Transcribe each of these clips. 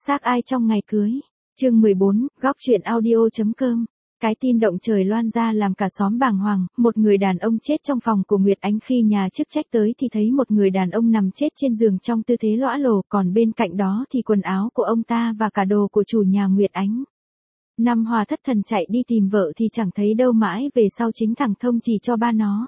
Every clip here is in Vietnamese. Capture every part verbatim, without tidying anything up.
Xác ai trong ngày cưới. Chương mười bốn, góc truyện audio.com. Cái tin động trời loan ra làm cả xóm bàng hoàng, một người đàn ông chết trong phòng của Nguyệt Ánh. Khi nhà chức trách tới thì thấy một người đàn ông nằm chết trên giường trong tư thế lõa lồ, còn bên cạnh đó thì quần áo của ông ta và cả đồ của chủ nhà Nguyệt Ánh. Năm Hòa thất thần chạy đi tìm vợ thì chẳng thấy đâu, mãi về sau chính thằng Thông chỉ cho ba nó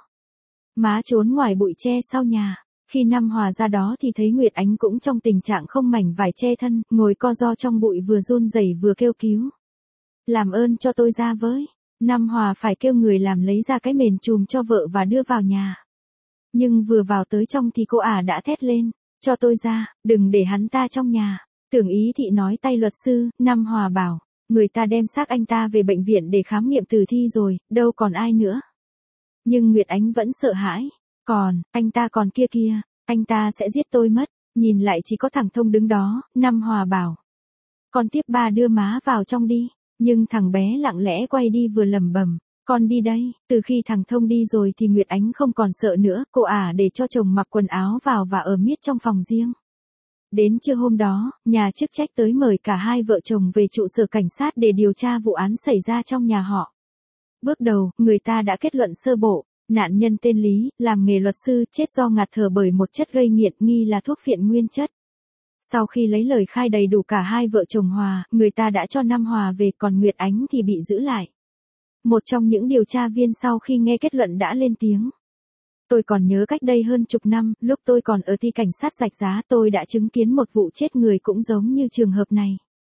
má trốn ngoài bụi tre sau nhà. Khi Năm Hòa ra đó thì thấy Nguyệt Ánh cũng trong tình trạng không mảnh vải che thân, ngồi co ro trong bụi, vừa run rẩy vừa kêu cứu. Làm ơn cho tôi ra với. Năm Hòa phải kêu người làm lấy ra cái mền trùm cho vợ và đưa vào nhà. Nhưng vừa vào tới trong thì cô ả đã thét lên, cho tôi ra, đừng để hắn ta trong nhà. Tưởng Ý Thị nói tay luật sư. Năm Hòa bảo, người ta đem xác anh ta về bệnh viện để khám nghiệm tử thi rồi, đâu còn ai nữa. Nhưng Nguyệt Ánh vẫn sợ hãi. Còn, anh ta còn kia kia, anh ta sẽ giết tôi mất. Nhìn lại chỉ có thằng Thông đứng đó. Năm Hòa bảo, con tiếp ba đưa má vào trong đi. Nhưng thằng bé lặng lẽ quay đi vừa lẩm bẩm, con đi đây. Từ khi thằng Thông đi rồi thì Nguyệt Ánh không còn sợ nữa, cô ả để cho chồng mặc quần áo vào và ở miết trong phòng riêng. Đến trưa hôm đó, nhà chức trách tới mời cả hai vợ chồng về trụ sở cảnh sát để điều tra vụ án xảy ra trong nhà họ. Bước đầu, người ta đã kết luận sơ bộ, nạn nhân tên Lý, làm nghề luật sư, chết do ngạt thở bởi một chất gây nghiện nghi là thuốc phiện nguyên chất. Sau khi lấy lời khai đầy đủ cả hai vợ chồng Hòa, người ta đã cho Năm Hòa về, còn Nguyệt Ánh thì bị giữ lại. Một trong những điều tra viên sau khi nghe kết luận đã lên tiếng. Tôi còn nhớ cách đây hơn chục năm, lúc tôi còn ở ty cảnh sát Rạch Giá, tôi đã chứng kiến một vụ chết người cũng giống như trường hợp này.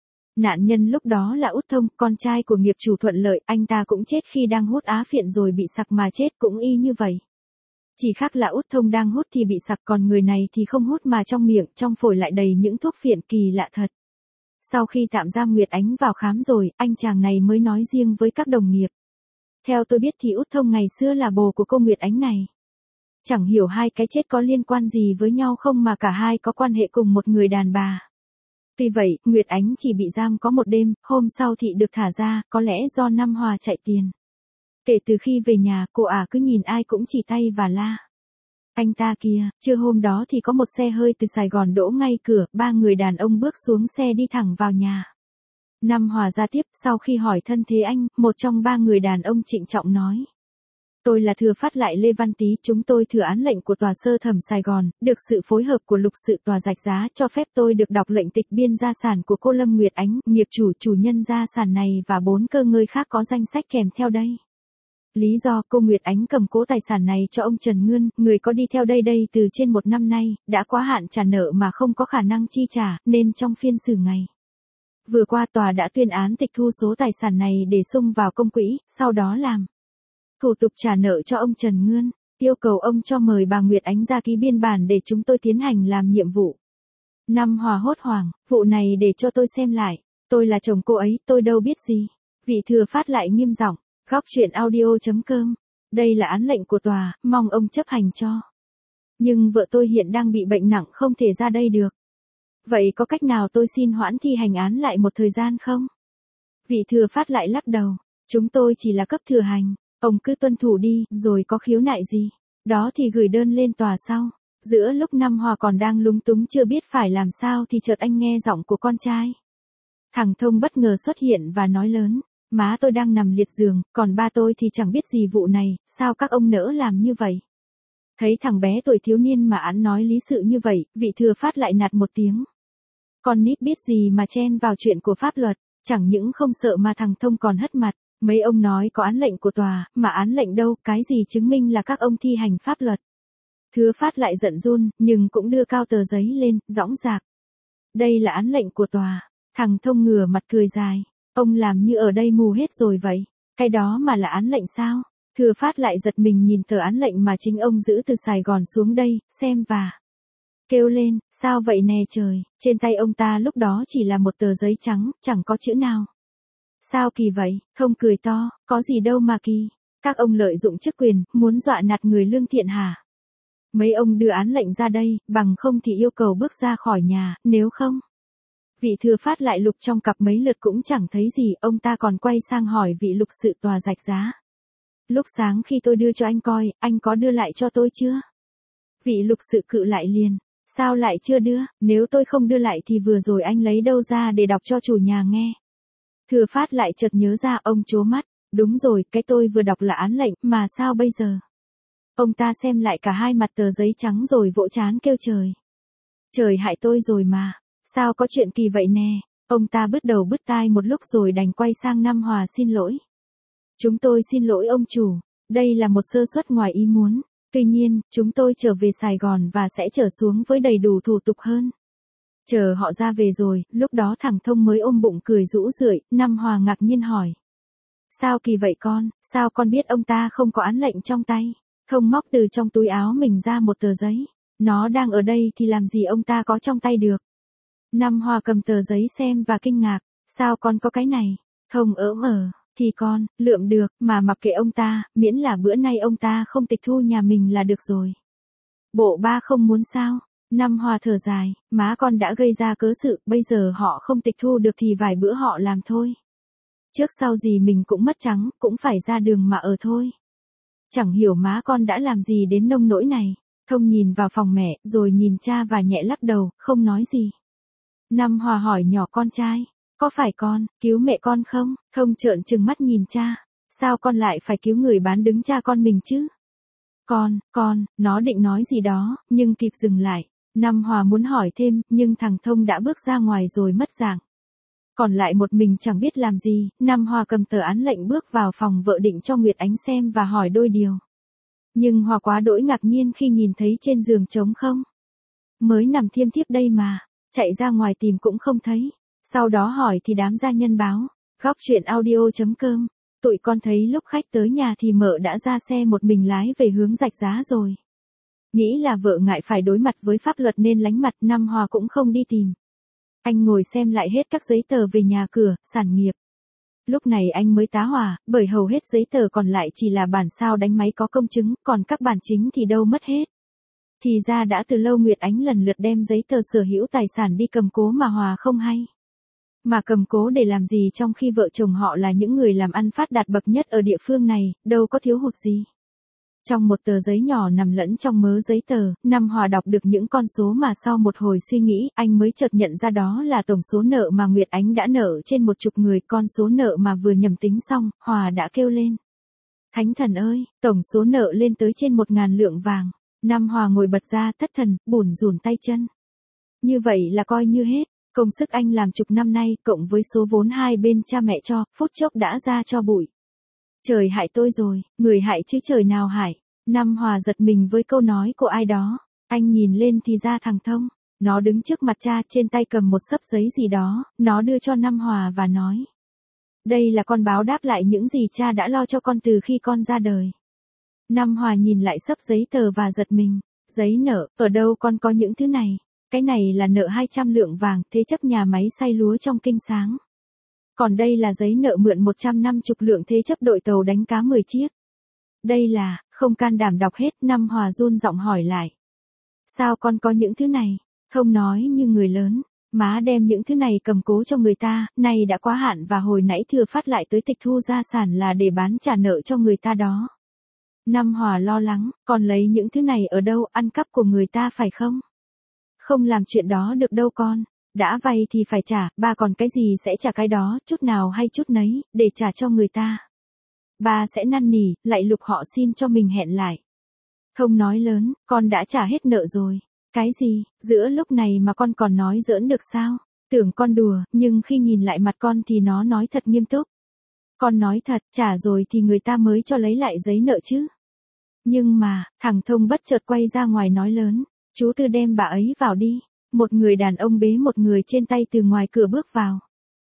Nạn nhân lúc đó là Út Thông, con trai của nghiệp chủ Thuận Lợi, anh ta cũng chết khi đang hút á phiện rồi bị sặc mà chết cũng y như vậy. Chỉ khác là Út Thông đang hút thì bị sặc, còn người này thì không hút mà trong miệng, trong phổi lại đầy những thuốc phiện, kỳ lạ thật. Sau khi tạm giam Nguyệt Ánh vào khám rồi, anh chàng này mới nói riêng với các đồng nghiệp. Theo tôi biết thì Út Thông ngày xưa là bồ của cô Nguyệt Ánh này. Chẳng hiểu hai cái chết có liên quan gì với nhau không mà cả hai có quan hệ cùng một người đàn bà. Tuy vậy, Nguyệt Ánh chỉ bị giam có một đêm, hôm sau thì được thả ra, có lẽ do Năm Hòa chạy tiền. Kể từ khi về nhà, cô ả cứ nhìn ai cũng chỉ tay và la. Anh ta kia. Trưa hôm đó thì có một xe hơi từ Sài Gòn đỗ ngay cửa, ba người đàn ông bước xuống xe đi thẳng vào nhà. Năm Hòa ra tiếp, sau khi hỏi thân thế anh, một trong ba người đàn ông trịnh trọng nói. Tôi là thừa phát lại Lê Văn Tý, chúng tôi thừa án lệnh của tòa sơ thẩm Sài Gòn, được sự phối hợp của lục sự tòa Rạch Giá cho phép tôi được đọc lệnh tịch biên gia sản của cô Lâm Nguyệt Ánh, nghiệp chủ chủ nhân gia sản này và bốn cơ ngơi khác có danh sách kèm theo đây. Lý do cô Nguyệt Ánh cầm cố tài sản này cho ông Trần Ngươn, người có đi theo đây đây từ trên một năm nay, đã quá hạn trả nợ mà không có khả năng chi trả, nên trong phiên xử ngày vừa qua tòa đã tuyên án tịch thu số tài sản này để sung vào công quỹ, sau đó làm thủ tục trả nợ cho ông Trần Ngươn, yêu cầu ông cho mời bà Nguyệt Ánh ra ký biên bản để chúng tôi tiến hành làm nhiệm vụ. Năm Hòa hốt hoảng, vụ này để cho tôi xem lại, tôi là chồng cô ấy, tôi đâu biết gì. Vị thừa phát lại nghiêm giọng, góc truyện audio.com, đây là án lệnh của tòa, mong ông chấp hành cho. Nhưng vợ tôi hiện đang bị bệnh nặng không thể ra đây được. Vậy có cách nào tôi xin hoãn thi hành án lại một thời gian không? Vị thừa phát lại lắc đầu, chúng tôi chỉ là cấp thừa hành. Ông cứ tuân thủ đi, rồi có khiếu nại gì, đó thì gửi đơn lên tòa sau. Giữa lúc Năm Hòa còn đang lúng túng chưa biết phải làm sao thì chợt anh nghe giọng của con trai. Thằng Thông bất ngờ xuất hiện và nói lớn, má tôi đang nằm liệt giường, còn ba tôi thì chẳng biết gì vụ này, sao các ông nỡ làm như vậy? Thấy thằng bé tuổi thiếu niên mà án nói lý sự như vậy, vị thừa phát lại nạt một tiếng. Con nít biết gì mà chen vào chuyện của pháp luật, chẳng những không sợ mà thằng Thông còn hất mặt. Mấy ông nói có án lệnh của tòa, mà án lệnh đâu, cái gì chứng minh là các ông thi hành pháp luật. Thừa phát lại giận run, nhưng cũng đưa cao tờ giấy lên, dõng dạc. Đây là án lệnh của tòa. Thằng Thông ngửa mặt cười dài. Ông làm như ở đây mù hết rồi vậy. Cái đó mà là án lệnh sao? Thừa phát lại giật mình nhìn tờ án lệnh mà chính ông giữ từ Sài Gòn xuống đây, xem và kêu lên, sao vậy nè trời, trên tay ông ta lúc đó chỉ là một tờ giấy trắng, chẳng có chữ nào. Sao kỳ vậy? Thông cười to, có gì đâu mà kỳ. Các ông lợi dụng chức quyền, muốn dọa nạt người lương thiện hả? Mấy ông đưa án lệnh ra đây, bằng không thì yêu cầu bước ra khỏi nhà, nếu không. Vị thừa phát lại lục trong cặp mấy lượt cũng chẳng thấy gì, ông ta còn quay sang hỏi vị lục sự tòa Rạch Giá. Lúc sáng khi tôi đưa cho anh coi, anh có đưa lại cho tôi chưa? Vị lục sự cự lại liền. Sao lại chưa đưa, nếu tôi không đưa lại thì vừa rồi anh lấy đâu ra để đọc cho chủ nhà nghe. Thừa Phát lại chợt nhớ ra, ông trố mắt, đúng rồi, cái tôi vừa đọc là án lệnh, mà sao bây giờ? Ông ta xem lại cả hai mặt tờ giấy trắng rồi vỗ trán kêu trời. Trời hại tôi rồi mà, sao có chuyện kỳ vậy nè, ông ta bứt đầu bứt tai một lúc rồi đành quay sang Nam Hòa xin lỗi. Chúng tôi xin lỗi ông chủ, đây là một sơ suất ngoài ý muốn, tuy nhiên, chúng tôi trở về Sài Gòn và sẽ trở xuống với đầy đủ thủ tục hơn. Chờ họ ra về rồi, lúc đó thằng Thông mới ôm bụng cười rũ rượi, Nam Hòa ngạc nhiên hỏi. Sao kỳ vậy con, sao con biết ông ta không có án lệnh trong tay? Thông móc từ trong túi áo mình ra một tờ giấy. Nó đang ở đây thì làm gì ông ta có trong tay được? Nam Hòa cầm tờ giấy xem và kinh ngạc. Sao con có cái này? Thông ỡm ờ, thì con, lượm được, mà mặc kệ ông ta, miễn là bữa nay ông ta không tịch thu nhà mình là được rồi. Bộ ba không muốn sao? Nam Hòa thở dài, má con đã gây ra cớ sự, bây giờ họ không tịch thu được thì vài bữa họ làm thôi. Trước sau gì mình cũng mất trắng, cũng phải ra đường mà ở thôi. Chẳng hiểu má con đã làm gì đến nông nỗi này. Thông nhìn vào phòng mẹ, rồi nhìn cha và nhẹ lắc đầu, không nói gì. Nam Hòa hỏi nhỏ con trai, có phải con, cứu mẹ con không? Thông trợn trừng mắt nhìn cha, sao con lại phải cứu người bán đứng cha con mình chứ? Con, con, nó định nói gì đó, nhưng kịp dừng lại. Nam Hòa muốn hỏi thêm, nhưng thằng Thông đã bước ra ngoài rồi mất dạng. Còn lại một mình chẳng biết làm gì, Nam Hòa cầm tờ án lệnh bước vào phòng vợ định cho Nguyệt Ánh xem và hỏi đôi điều. Nhưng Hòa quá đỗi ngạc nhiên khi nhìn thấy trên giường trống không. Mới nằm thiêm thiếp đây mà, chạy ra ngoài tìm cũng không thấy. Sau đó hỏi thì đám gia nhân báo, góc chuyện audio chấm com, tụi con thấy lúc khách tới nhà thì mợ đã ra xe một mình lái về hướng Rạch Giá rồi. Nghĩ là vợ ngại phải đối mặt với pháp luật nên lánh mặt, Nam Hòa cũng không đi tìm. Anh ngồi xem lại hết các giấy tờ về nhà cửa, sản nghiệp. Lúc này anh mới tá hỏa, bởi hầu hết giấy tờ còn lại chỉ là bản sao đánh máy có công chứng, còn các bản chính thì đâu mất hết. Thì ra đã từ lâu Nguyệt Ánh lần lượt đem giấy tờ sở hữu tài sản đi cầm cố mà Hòa không hay. Mà cầm cố để làm gì trong khi vợ chồng họ là những người làm ăn phát đạt bậc nhất ở địa phương này, đâu có thiếu hụt gì. Trong một tờ giấy nhỏ nằm lẫn trong mớ giấy tờ, Nam Hòa đọc được những con số mà sau một hồi suy nghĩ, anh mới chợt nhận ra đó là tổng số nợ mà Nguyệt Ánh đã nợ trên một chục người. Con số nợ mà vừa nhầm tính xong, Hòa đã kêu lên. Thánh thần ơi, tổng số nợ lên tới trên một ngàn lượng vàng. Nam Hòa ngồi bật ra thất thần, bủn rủn tay chân. Như vậy là coi như hết, công sức anh làm chục năm nay, cộng với số vốn hai bên cha mẹ cho, phút chốc đã ra cho bụi. Trời hại tôi rồi, người hại chứ trời nào hại. Nam Hòa giật mình với câu nói của ai đó. Anh nhìn lên thì ra thằng Thông. Nó đứng trước mặt cha, trên tay cầm một xấp giấy gì đó. Nó đưa cho Nam Hòa và nói. Đây là con báo đáp lại những gì cha đã lo cho con từ khi con ra đời. Nam Hòa nhìn lại xấp giấy tờ và giật mình. Giấy nợ, ở đâu con có những thứ này? Cái này là nợ hai trăm lượng vàng, thế chấp nhà máy xay lúa trong Kinh Sáng. Còn đây là giấy nợ mượn một trăm năm mươi lượng thế chấp đội tàu đánh cá mười chiếc. Đây là, không can đảm đọc hết, Nam Hòa run giọng hỏi lại. Sao con có những thứ này? Thông nói như người lớn, má đem những thứ này cầm cố cho người ta, nay đã quá hạn và hồi nãy Thừa Phát lại tới tịch thu gia sản là để bán trả nợ cho người ta đó. Nam Hòa lo lắng, con lấy những thứ này ở đâu, ăn cắp của người ta phải không? Không làm chuyện đó được đâu con. Đã vay thì phải trả, ba còn cái gì sẽ trả cái đó, chút nào hay chút nấy, để trả cho người ta. Ba sẽ năn nỉ, lại lục họ xin cho mình hẹn lại. Thông nói lớn, con đã trả hết nợ rồi. Cái gì, giữa lúc này mà con còn nói giỡn được sao? Tưởng con đùa, nhưng khi nhìn lại mặt con thì nó nói thật nghiêm túc. Con nói thật, trả rồi thì người ta mới cho lấy lại giấy nợ chứ. Nhưng mà, thằng Thông bất chợt quay ra ngoài nói lớn, chú Tư đem bà ấy vào đi. Một người đàn ông bế một người trên tay từ ngoài cửa bước vào.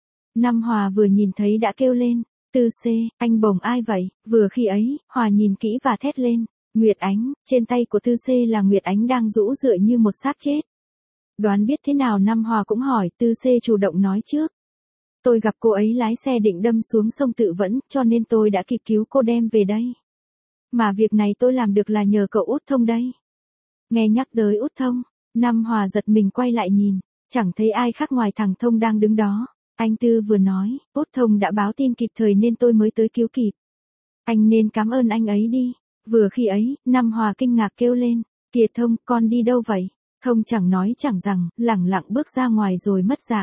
Nam Hòa vừa nhìn thấy đã kêu lên, Tư C, anh bồng ai vậy? Vừa khi ấy, Hòa nhìn kỹ và thét lên, Nguyệt Ánh, trên tay của Tư C là Nguyệt Ánh đang rũ rượi như một xác chết. Đoán biết thế nào Nam Hòa cũng hỏi, Tư C chủ động nói trước. Tôi gặp cô ấy lái xe định đâm xuống sông tự vẫn, cho nên tôi đã kịp cứu cô đem về đây. Mà việc này tôi làm được là nhờ cậu Út Thông đây. Nghe nhắc tới Út Thông, Nam Hòa giật mình quay lại nhìn, chẳng thấy ai khác ngoài thằng Thông đang đứng đó. Anh Tư vừa nói, Út Thông đã báo tin kịp thời nên tôi mới tới cứu kịp. Anh nên cảm ơn anh ấy đi. Vừa khi ấy, Nam Hòa kinh ngạc kêu lên, kìa Thông, con đi đâu vậy? Thông chẳng nói chẳng rằng, lẳng lặng bước ra ngoài rồi mất dạng.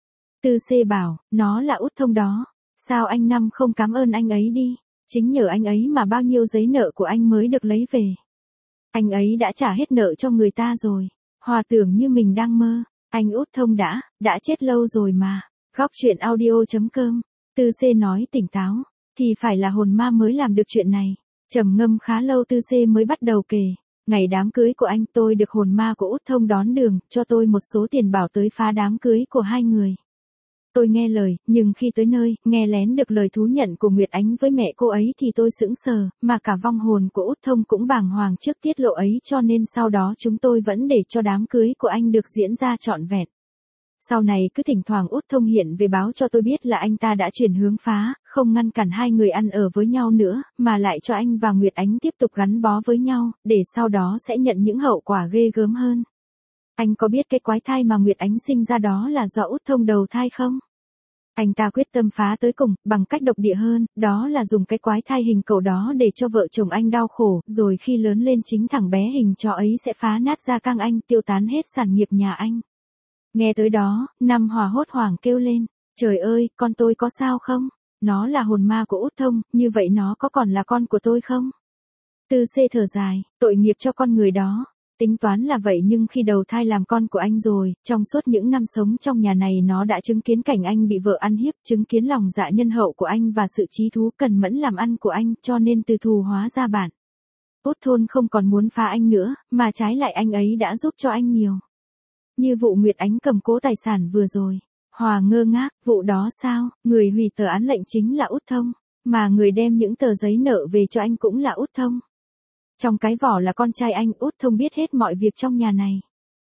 Tư C bảo, nó là Út Thông đó. Sao anh Năm không cảm ơn anh ấy đi? Chính nhờ anh ấy mà bao nhiêu giấy nợ của anh mới được lấy về. Anh ấy đã trả hết nợ cho người ta rồi. Hòa tưởng như mình đang mơ. Anh Út Thông đã, đã chết lâu rồi mà. Góc chuyện audio chấm com. Tư C nói tỉnh táo. Thì phải là hồn ma mới làm được chuyện này. Trầm ngâm khá lâu Tư C mới bắt đầu kể. Ngày đám cưới của anh tôi được hồn ma của Út Thông đón đường, cho tôi một số tiền bảo tới phá đám cưới của hai người. Tôi nghe lời, nhưng khi tới nơi, nghe lén được lời thú nhận của Nguyệt Ánh với mẹ cô ấy thì tôi sững sờ, mà cả vong hồn của Út Thông cũng bàng hoàng trước tiết lộ ấy, cho nên sau đó chúng tôi vẫn để cho đám cưới của anh được diễn ra trọn vẹn. Sau này cứ thỉnh thoảng Út Thông hiện về báo cho tôi biết là anh ta đã chuyển hướng phá, không ngăn cản hai người ăn ở với nhau nữa, mà lại cho anh và Nguyệt Ánh tiếp tục gắn bó với nhau, để sau đó sẽ nhận những hậu quả ghê gớm hơn. Anh có biết cái quái thai mà Nguyệt Ánh sinh ra đó là do Út Thông đầu thai không? Anh ta quyết tâm phá tới cùng, bằng cách độc địa hơn, đó là dùng cái quái thai hình cậu đó để cho vợ chồng anh đau khổ, rồi khi lớn lên chính thằng bé hình chó ấy sẽ phá nát da căng anh, tiêu tán hết sản nghiệp nhà anh. Nghe tới đó, Năm Hòa hốt hoảng kêu lên, trời ơi, con tôi có sao không? Nó là hồn ma của Út Thông, như vậy nó có còn là con của tôi không? Tư C thở dài, tội nghiệp cho con người đó. Tính toán là vậy nhưng khi đầu thai làm con của anh rồi, trong suốt những năm sống trong nhà này nó đã chứng kiến cảnh anh bị vợ ăn hiếp, chứng kiến lòng dạ nhân hậu của anh và sự trí thú cần mẫn làm ăn của anh, cho nên từ thù hóa ra bản. Út Thôn không còn muốn phá anh nữa, mà trái lại anh ấy đã giúp cho anh nhiều. Như vụ Nguyệt Ánh cầm cố tài sản vừa rồi. Hòa ngơ ngác, vụ đó sao, người hủy tờ án lệnh chính là Út Thông, mà người đem những tờ giấy nợ về cho anh cũng là Út Thông. Trong cái vỏ là con trai anh, Út Thông biết hết mọi việc trong nhà này.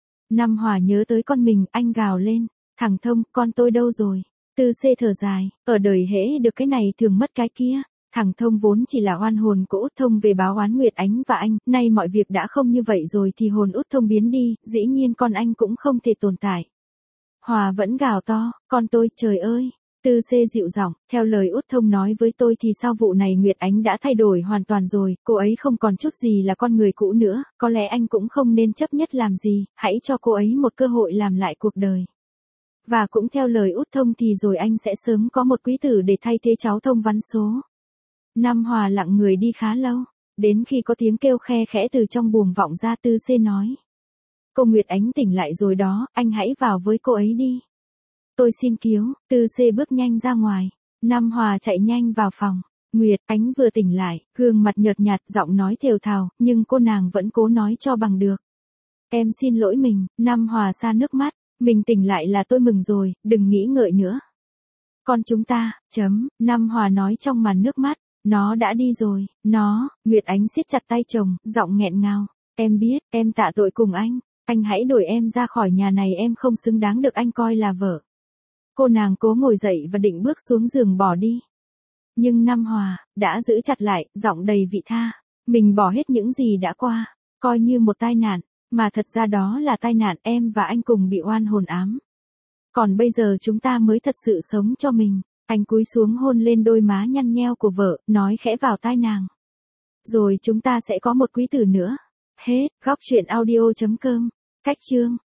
Năm Hòa nhớ tới con mình, anh gào lên, thằng Thông, con tôi đâu rồi? Tư C thở dài, ở đời hễ được cái này thường mất cái kia. Thằng Thông vốn chỉ là oan hồn của Út Thông về báo oán Nguyệt Ánh và anh, nay mọi việc đã không như vậy rồi thì hồn Út Thông biến đi, dĩ nhiên con anh cũng không thể tồn tại. Hòa vẫn gào to, con tôi, trời ơi. Tư C dịu giọng, theo lời Út Thông nói với tôi thì sau vụ này Nguyệt Ánh đã thay đổi hoàn toàn rồi, cô ấy không còn chút gì là con người cũ nữa, có lẽ anh cũng không nên chấp nhất làm gì, hãy cho cô ấy một cơ hội làm lại cuộc đời. Và cũng theo lời Út Thông thì rồi anh sẽ sớm có một quý tử để thay thế cháu Thông Văn Số. Năm Hòa lặng người đi khá lâu, đến khi có tiếng kêu khe khẽ từ trong buồng vọng ra Tư C nói. Cô Nguyệt Ánh tỉnh lại rồi đó, anh hãy vào với cô ấy đi. Tôi xin cứu, Tư C bước nhanh ra ngoài. Năm Hòa chạy nhanh vào phòng. Nguyệt Ánh vừa tỉnh lại, gương mặt nhợt nhạt, giọng nói thều thào, nhưng cô nàng vẫn cố nói cho bằng được. Em xin lỗi mình, Năm Hòa sa nước mắt, mình tỉnh lại là tôi mừng rồi, đừng nghĩ ngợi nữa. Con chúng ta, chấm, Năm Hòa nói trong màn nước mắt, nó đã đi rồi, nó, Nguyệt Ánh siết chặt tay chồng, giọng nghẹn ngào. Em biết, em tạ tội cùng anh, anh hãy đuổi em ra khỏi nhà này, em không xứng đáng được anh coi là vợ. Cô nàng cố ngồi dậy và định bước xuống giường bỏ đi. Nhưng Năm Hòa đã giữ chặt lại, giọng đầy vị tha. Mình bỏ hết những gì đã qua, coi như một tai nạn, mà thật ra đó là tai nạn, em và anh cùng bị oan hồn ám. Còn bây giờ chúng ta mới thật sự sống cho mình. Anh cúi xuống hôn lên đôi má nhăn nheo của vợ, nói khẽ vào tai nàng. Rồi chúng ta sẽ có một quý tử nữa. Hết, góc chuyện audio chấm com. Cách chương.